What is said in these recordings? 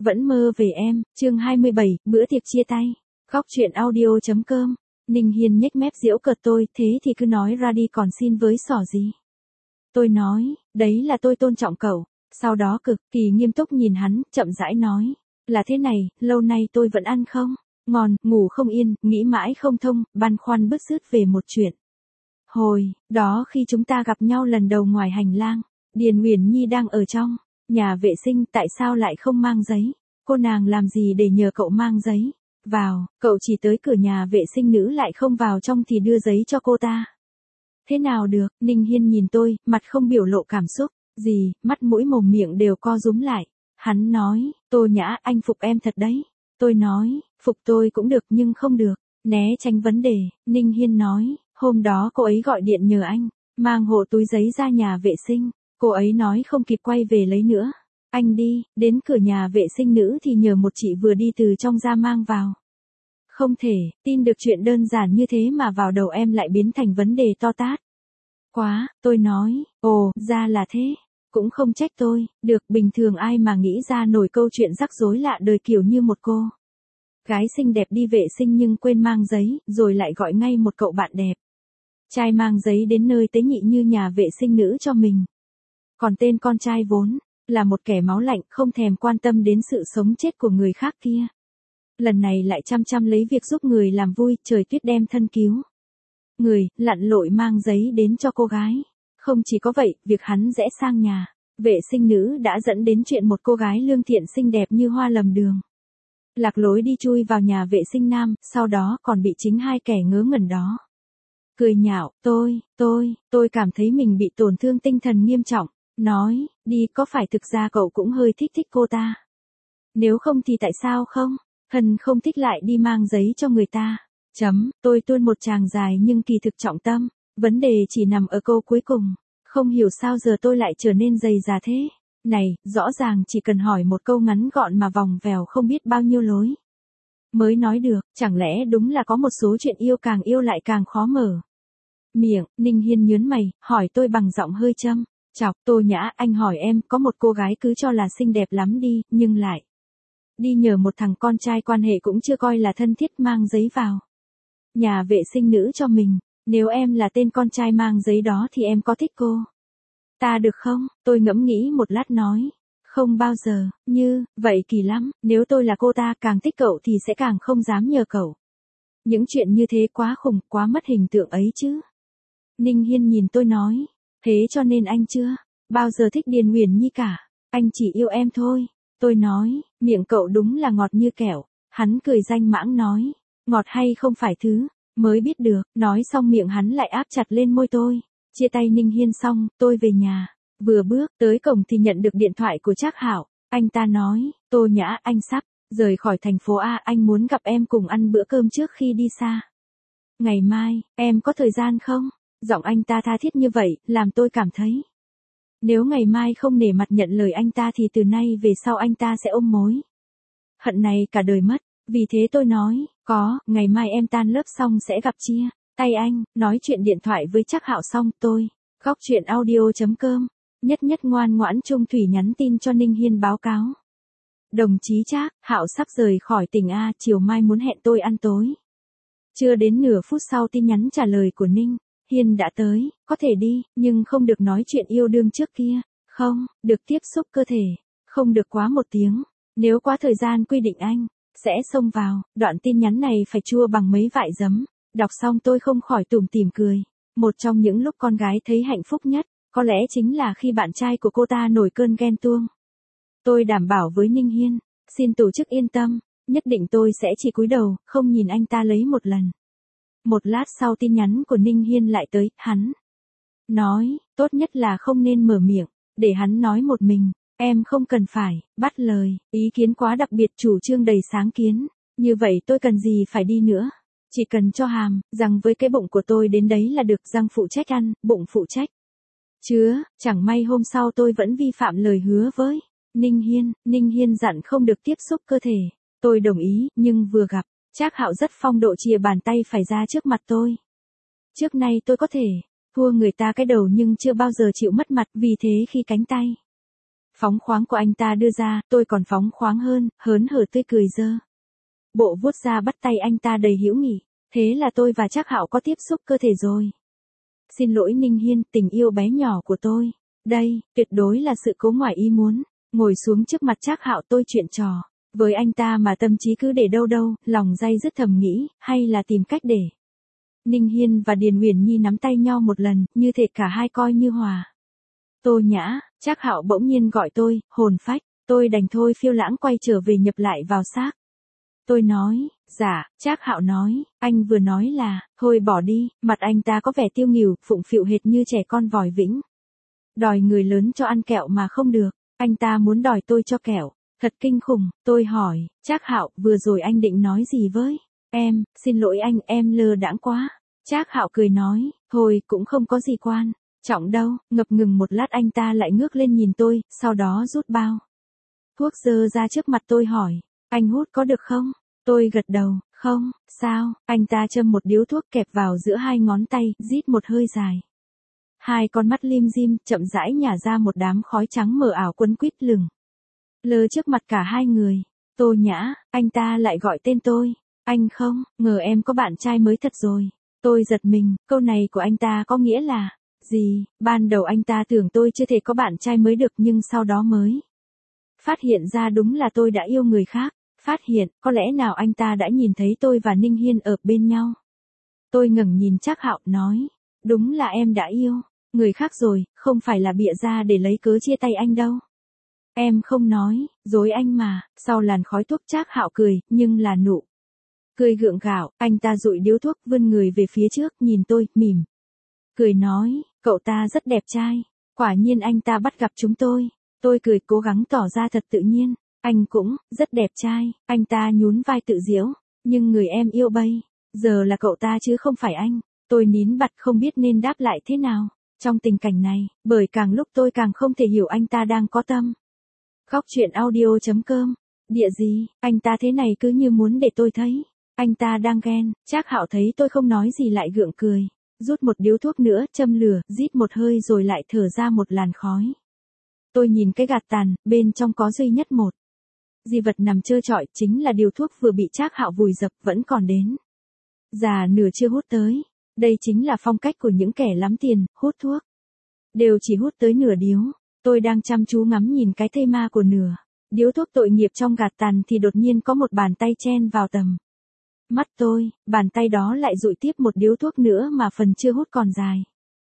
Vẫn mơ về em, chương 27, bữa tiệc chia tay. Góc truyện audio.com. Ninh Hiên nhếch mép giễu cợt tôi, thế thì cứ nói ra đi còn xin với xỏ gì. Tôi nói, đấy là tôi tôn trọng cậu. Sau đó cực kỳ nghiêm túc nhìn hắn, chậm rãi nói. Là thế này, lâu nay tôi vẫn ăn không ngon, ngủ không yên, nghĩ mãi không thông, băn khoăn bứt rứt về một chuyện. Hồi đó khi chúng ta gặp nhau lần đầu ngoài hành lang, Điền Uyển Nhi đang ở trong nhà vệ sinh, tại sao lại không mang giấy? Cô nàng làm gì để nhờ cậu mang giấy vào, cậu chỉ tới cửa nhà vệ sinh nữ lại không vào trong thì đưa giấy cho cô ta. Thế nào được, Ninh Hiên nhìn tôi, mặt không biểu lộ cảm xúc gì, mắt mũi mồm miệng đều co rúm lại. Hắn nói, Tô Nhã, anh phục em thật đấy. Tôi nói, phục tôi cũng được nhưng không được. Né tránh vấn đề, Ninh Hiên nói, hôm đó cô ấy gọi điện nhờ anh mang hộ túi giấy ra nhà vệ sinh. Cô ấy nói không kịp quay về lấy nữa. Anh đi, đến cửa nhà vệ sinh nữ thì nhờ một chị vừa đi từ trong ra mang vào. Không thể, tin được chuyện đơn giản như thế mà vào đầu em lại biến thành vấn đề to tát. Quá, tôi nói, ồ, ra là thế. Cũng không trách tôi, được, bình thường ai mà nghĩ ra nổi câu chuyện rắc rối lạ đời kiểu như một cô gái xinh đẹp đi vệ sinh nhưng quên mang giấy, rồi lại gọi ngay một cậu bạn đẹp trai mang giấy đến nơi tế nhị như nhà vệ sinh nữ cho mình. Còn tên con trai vốn là một kẻ máu lạnh, không thèm quan tâm đến sự sống chết của người khác kia. Lần này lại chăm chăm lấy việc giúp người làm vui, trời tuyết đem thân cứu người, lặn lội mang giấy đến cho cô gái. Không chỉ có vậy, việc hắn rẽ sang nhà vệ sinh nữ đã dẫn đến chuyện một cô gái lương thiện xinh đẹp như hoa lầm đường lạc lối đi chui vào nhà vệ sinh nam, sau đó còn bị chính hai kẻ ngớ ngẩn đó cười nhạo. Tôi cảm thấy mình bị tổn thương tinh thần nghiêm trọng. Nói, đi, có phải thực ra cậu cũng hơi thích cô ta? Nếu không thì tại sao không? Hân không thích lại đi mang giấy cho người ta. Tôi tuôn một tràng dài nhưng kỳ thực trọng tâm vấn đề chỉ nằm ở câu cuối cùng. Không hiểu sao giờ tôi lại trở nên dày dà thế. Này, rõ ràng chỉ cần hỏi một câu ngắn gọn mà vòng vèo không biết bao nhiêu lối mới nói được, chẳng lẽ đúng là có một số chuyện càng yêu lại càng khó mở miệng. Ninh Hiên nhớn mày, hỏi tôi bằng giọng hơi châm chọc. Tô Nhã, anh hỏi em, có một cô gái cứ cho là xinh đẹp lắm đi, nhưng lại đi nhờ một thằng con trai quan hệ cũng chưa coi là thân thiết mang giấy vào nhà vệ sinh nữ cho mình. Nếu em là tên con trai mang giấy đó thì em có thích cô ta được không? Tôi ngẫm nghĩ một lát nói, không bao giờ, như vậy kỳ lắm, nếu tôi là cô ta càng thích cậu thì sẽ càng không dám nhờ cậu. Những chuyện như thế quá khủng, quá mất hình tượng ấy chứ. Ninh Hiên nhìn tôi nói, thế cho nên anh chưa bao giờ thích Điền Uyển Nhi cả, anh chỉ yêu em thôi. Tôi nói, miệng cậu đúng là ngọt như kẹo. Hắn cười danh mãng nói, ngọt hay không phải thứ mới biết được. Nói xong miệng hắn lại áp chặt lên môi tôi. Chia tay Ninh Hiên xong, tôi về nhà. Vừa bước tới cổng thì nhận được điện thoại của Trác Hạo. Anh ta nói, Tô Nhã, anh sắp rời khỏi thành phố A, anh muốn gặp em cùng ăn bữa cơm trước khi đi xa. Ngày mai, em có thời gian không? Giọng anh ta tha thiết như vậy, làm tôi cảm thấy nếu ngày mai không nể mặt nhận lời anh ta thì từ nay về sau anh ta sẽ ôm mối hận này cả đời mất. Vì thế tôi nói, có, ngày mai em tan lớp xong sẽ gặp chia tay anh. Nói chuyện điện thoại với Trác Hạo xong, tôi góc truyện audio.com. Nhất ngoan ngoãn trung thủy nhắn tin cho Ninh Hiên báo cáo. Đồng chí Trác, Hạo sắp rời khỏi tỉnh A, chiều mai muốn hẹn tôi ăn tối. Chưa đến nửa phút sau tin nhắn trả lời của Ninh Hiên đã tới, có thể đi, nhưng không được nói chuyện yêu đương trước kia. Không, được tiếp xúc cơ thể. Không được quá 1 tiếng. Nếu quá thời gian quy định anh sẽ xông vào. Đoạn tin nhắn này phải chua bằng mấy vại giấm. Đọc xong tôi không khỏi tủm tỉm cười. Một trong những lúc con gái thấy hạnh phúc nhất, có lẽ chính là khi bạn trai của cô ta nổi cơn ghen tuông. Tôi đảm bảo với Ninh Hiên, xin tổ chức yên tâm, nhất định tôi sẽ chỉ cúi đầu, không nhìn anh ta lấy một lần. Một lát sau tin nhắn của Ninh Hiên lại tới, hắn nói, tốt nhất là không nên mở miệng, để hắn nói một mình, em không cần phải bắt lời, ý kiến quá đặc biệt, chủ trương đầy sáng kiến, như vậy tôi cần gì phải đi nữa. Chỉ cần cho hàm, rằng với cái bụng của tôi đến đấy là được, răng phụ trách ăn, bụng phụ trách chứa. Chẳng may hôm sau tôi vẫn vi phạm lời hứa với Ninh Hiên dặn không được tiếp xúc cơ thể. Tôi đồng ý, nhưng vừa gặp, Trác Hạo rất phong độ chìa bàn tay phải ra trước mặt tôi. Trước nay tôi có thể thua người ta cái đầu nhưng chưa bao giờ chịu mất mặt, vì thế khi cánh tay Phóng khoáng của anh ta đưa ra, tôi còn phóng khoáng hơn, hớn hở tươi cười dơ. Bộ vuốt ra bắt tay anh ta đầy hữu nghị. Thế là tôi và Trác Hạo có tiếp xúc cơ thể rồi. Xin lỗi Ninh Hiên, tình yêu bé nhỏ của tôi. Đây, tuyệt đối là sự cố ngoài ý muốn. Ngồi xuống trước mặt Trác Hạo tôi chuyện trò. Với anh ta mà tâm trí cứ để đâu đâu, lòng day dứt thầm nghĩ, hay là tìm cách để. Ninh Hiên và Điền Uyển Nhi nắm tay nhau một lần, như thể cả hai coi như hòa. Tô Nhã, Trác Hạo bỗng nhiên gọi tôi, hồn phách, tôi đành thôi phiêu lãng quay trở về nhập lại vào xác. Tôi nói, dạ, Trác Hạo nói, anh vừa nói là, thôi bỏ đi, mặt anh ta có vẻ tiêu nghỉu, phụng phịu hệt như trẻ con vòi vĩnh. Đòi người lớn cho ăn kẹo mà không được, anh ta muốn đòi tôi cho kẹo, thật kinh khủng, tôi hỏi, Trác Hạo, vừa rồi anh định nói gì với em, xin lỗi anh, em lơ đãng quá. Trác Hạo cười nói, thôi, cũng không có gì quan trọng đâu, ngập ngừng một lát anh ta lại ngước lên nhìn tôi, sau đó rút bao thuốc dơ ra trước mặt tôi hỏi, anh hút có được không? Tôi gật đầu, không, sao, anh ta châm một điếu thuốc kẹp vào giữa hai ngón tay, rít một hơi dài. Hai con mắt lim dim, chậm rãi nhả ra một đám khói trắng mờ ảo quấn quýt lửng lơ trước mặt cả hai người. Tô Nhã, anh ta lại gọi tên tôi. Anh không, ngờ em có bạn trai mới thật rồi. Tôi giật mình, câu này của anh ta có nghĩa là gì? Ban đầu anh ta tưởng tôi chưa thể có bạn trai mới được nhưng sau đó mới phát hiện ra đúng là tôi đã yêu người khác. Phát hiện, có lẽ nào anh ta đã nhìn thấy tôi và Ninh Hiên ở bên nhau. Tôi ngẩng nhìn Trác Hạo nói, đúng là em đã yêu người khác rồi, không phải là bịa ra để lấy cớ chia tay anh đâu. Em không nói, dối anh mà. Sau làn khói thuốc Trác Hạo cười, nhưng là nụ cười gượng gạo, anh ta dụi điếu thuốc vươn người về phía trước, nhìn tôi, mỉm cười nói, cậu ta rất đẹp trai. Quả nhiên anh ta bắt gặp chúng tôi. Tôi cười cố gắng tỏ ra thật tự nhiên. Anh cũng, rất đẹp trai. Anh ta nhún vai tự giễu. Nhưng người em yêu bây giờ là cậu ta chứ không phải anh. Tôi nín bặt không biết nên đáp lại thế nào. Trong tình cảnh này, bởi càng lúc tôi càng không thể hiểu anh ta đang có tâm. Góc truyện audio.com. Địa gì, anh ta thế này cứ như muốn để tôi thấy. Anh ta đang ghen. Trác Hạo thấy tôi không nói gì lại gượng cười. Rút một điếu thuốc nữa, châm lửa, rít một hơi rồi lại thở ra một làn khói. Tôi nhìn cái gạt tàn, bên trong có duy nhất một di vật nằm trơ trọi, chính là điều thuốc vừa bị Trác Hạo vùi dập vẫn còn đến. Già nửa chưa hút tới. Đây chính là phong cách của những kẻ lắm tiền, hút thuốc. Đều chỉ hút tới nửa điếu. Tôi đang chăm chú ngắm nhìn cái thây ma của nửa điếu thuốc tội nghiệp trong gạt tàn thì đột nhiên có một bàn tay chen vào tầm mắt tôi, bàn tay đó lại dụi tiếp một điếu thuốc nữa mà phần chưa hút còn dài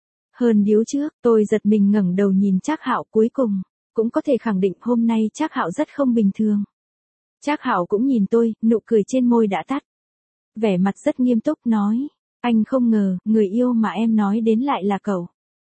hơn điếu trước. Tôi giật mình ngẩng đầu nhìn Trác Hạo, cuối cùng cũng có thể khẳng định hôm nay Trác Hạo rất không bình thường. Trác Hạo cũng nhìn tôi, nụ cười trên môi đã tắt. Vẻ mặt rất nghiêm túc nói, anh không ngờ, người yêu mà em nói đến lại là cậu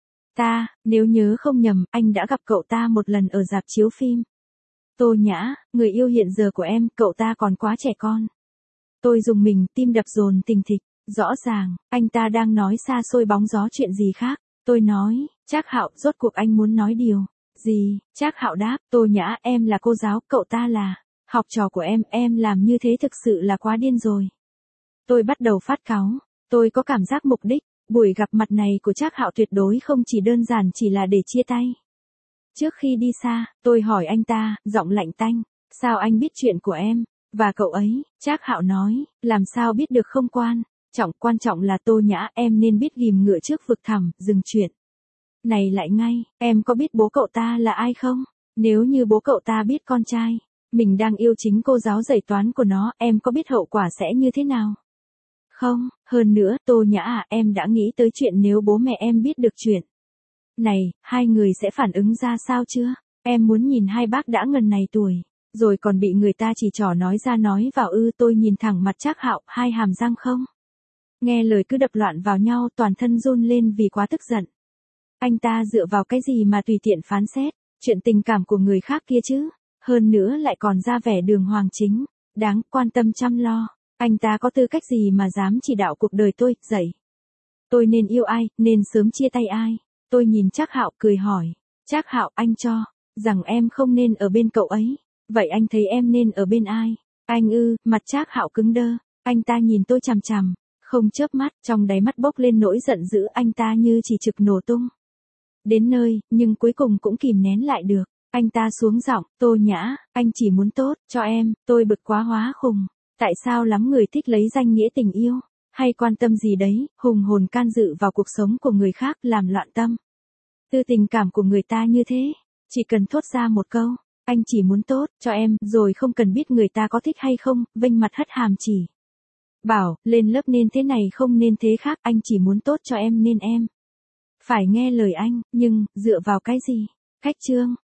ta, nếu nhớ không nhầm, anh đã gặp cậu ta một lần ở rạp chiếu phim. Tô Nhã, người yêu hiện giờ của em, cậu ta còn quá trẻ con. Tôi rùng mình, tim đập dồn thình thịch, rõ ràng, anh ta đang nói xa xôi bóng gió chuyện gì khác. Tôi nói, Trác Hạo, rốt cuộc anh muốn nói điều gì? Trác Hạo đáp, Tô Nhã, em là cô giáo, cậu ta là học trò của em làm như thế thực sự là quá điên rồi. Tôi bắt đầu phát cáu, tôi có cảm giác mục đích, buổi gặp mặt này của Trác Hạo tuyệt đối không chỉ đơn giản chỉ là để chia tay. Trước khi đi xa, tôi hỏi anh ta, giọng lạnh tanh, sao anh biết chuyện của em và cậu ấy? Trác Hạo nói, làm sao biết được không quan trọng là Tô Nhã, em nên biết ghim ngựa trước vực thẳm, dừng chuyện này lại ngay. Em có biết bố cậu ta là ai không? Nếu như bố cậu ta biết con trai mình đang yêu chính cô giáo dạy toán của nó, em có biết hậu quả sẽ như thế nào? Không, hơn nữa, Tô Nhã à, em đã nghĩ tới chuyện nếu bố mẹ em biết được chuyện này, hai người sẽ phản ứng ra sao chưa? Em muốn nhìn hai bác đã ngần này tuổi, rồi còn bị người ta chỉ trỏ nói ra nói vào ư? Tôi nhìn thẳng mặt Trác Hạo, hai hàm răng không nghe lời cứ đập loạn vào nhau, toàn thân run lên vì quá tức giận. Anh ta dựa vào cái gì mà tùy tiện phán xét chuyện tình cảm của người khác kia chứ? Hơn nữa lại còn ra vẻ đường hoàng chính, đáng quan tâm chăm lo. Anh ta có tư cách gì mà dám chỉ đạo cuộc đời tôi, dạy tôi nên yêu ai, nên sớm chia tay ai? Tôi nhìn Trác Hạo cười hỏi, Trác Hạo, anh cho rằng em không nên ở bên cậu ấy, vậy anh thấy em nên ở bên ai? Anh ư? Mặt Trác Hạo cứng đơ, anh ta nhìn tôi chằm chằm, không chớp mắt, trong đáy mắt bốc lên nỗi giận dữ, anh ta như chỉ trực nổ tung đến nơi, nhưng cuối cùng cũng kìm nén lại được. Anh ta xuống giọng, Tô Nhã, anh chỉ muốn tốt cho em, tôi bực quá hóa khùng. Tại sao lắm người thích lấy danh nghĩa tình yêu, hay quan tâm gì đấy, hùng hồn can dự vào cuộc sống của người khác làm loạn tâm tư tình cảm của người ta như thế. Chỉ cần thốt ra một câu, anh chỉ muốn tốt cho em, rồi không cần biết người ta có thích hay không, vênh mặt hất hàm chỉ bảo, lên lớp nên thế này không nên thế khác, anh chỉ muốn tốt cho em nên em phải nghe lời anh, nhưng, dựa vào cái gì? Cách chương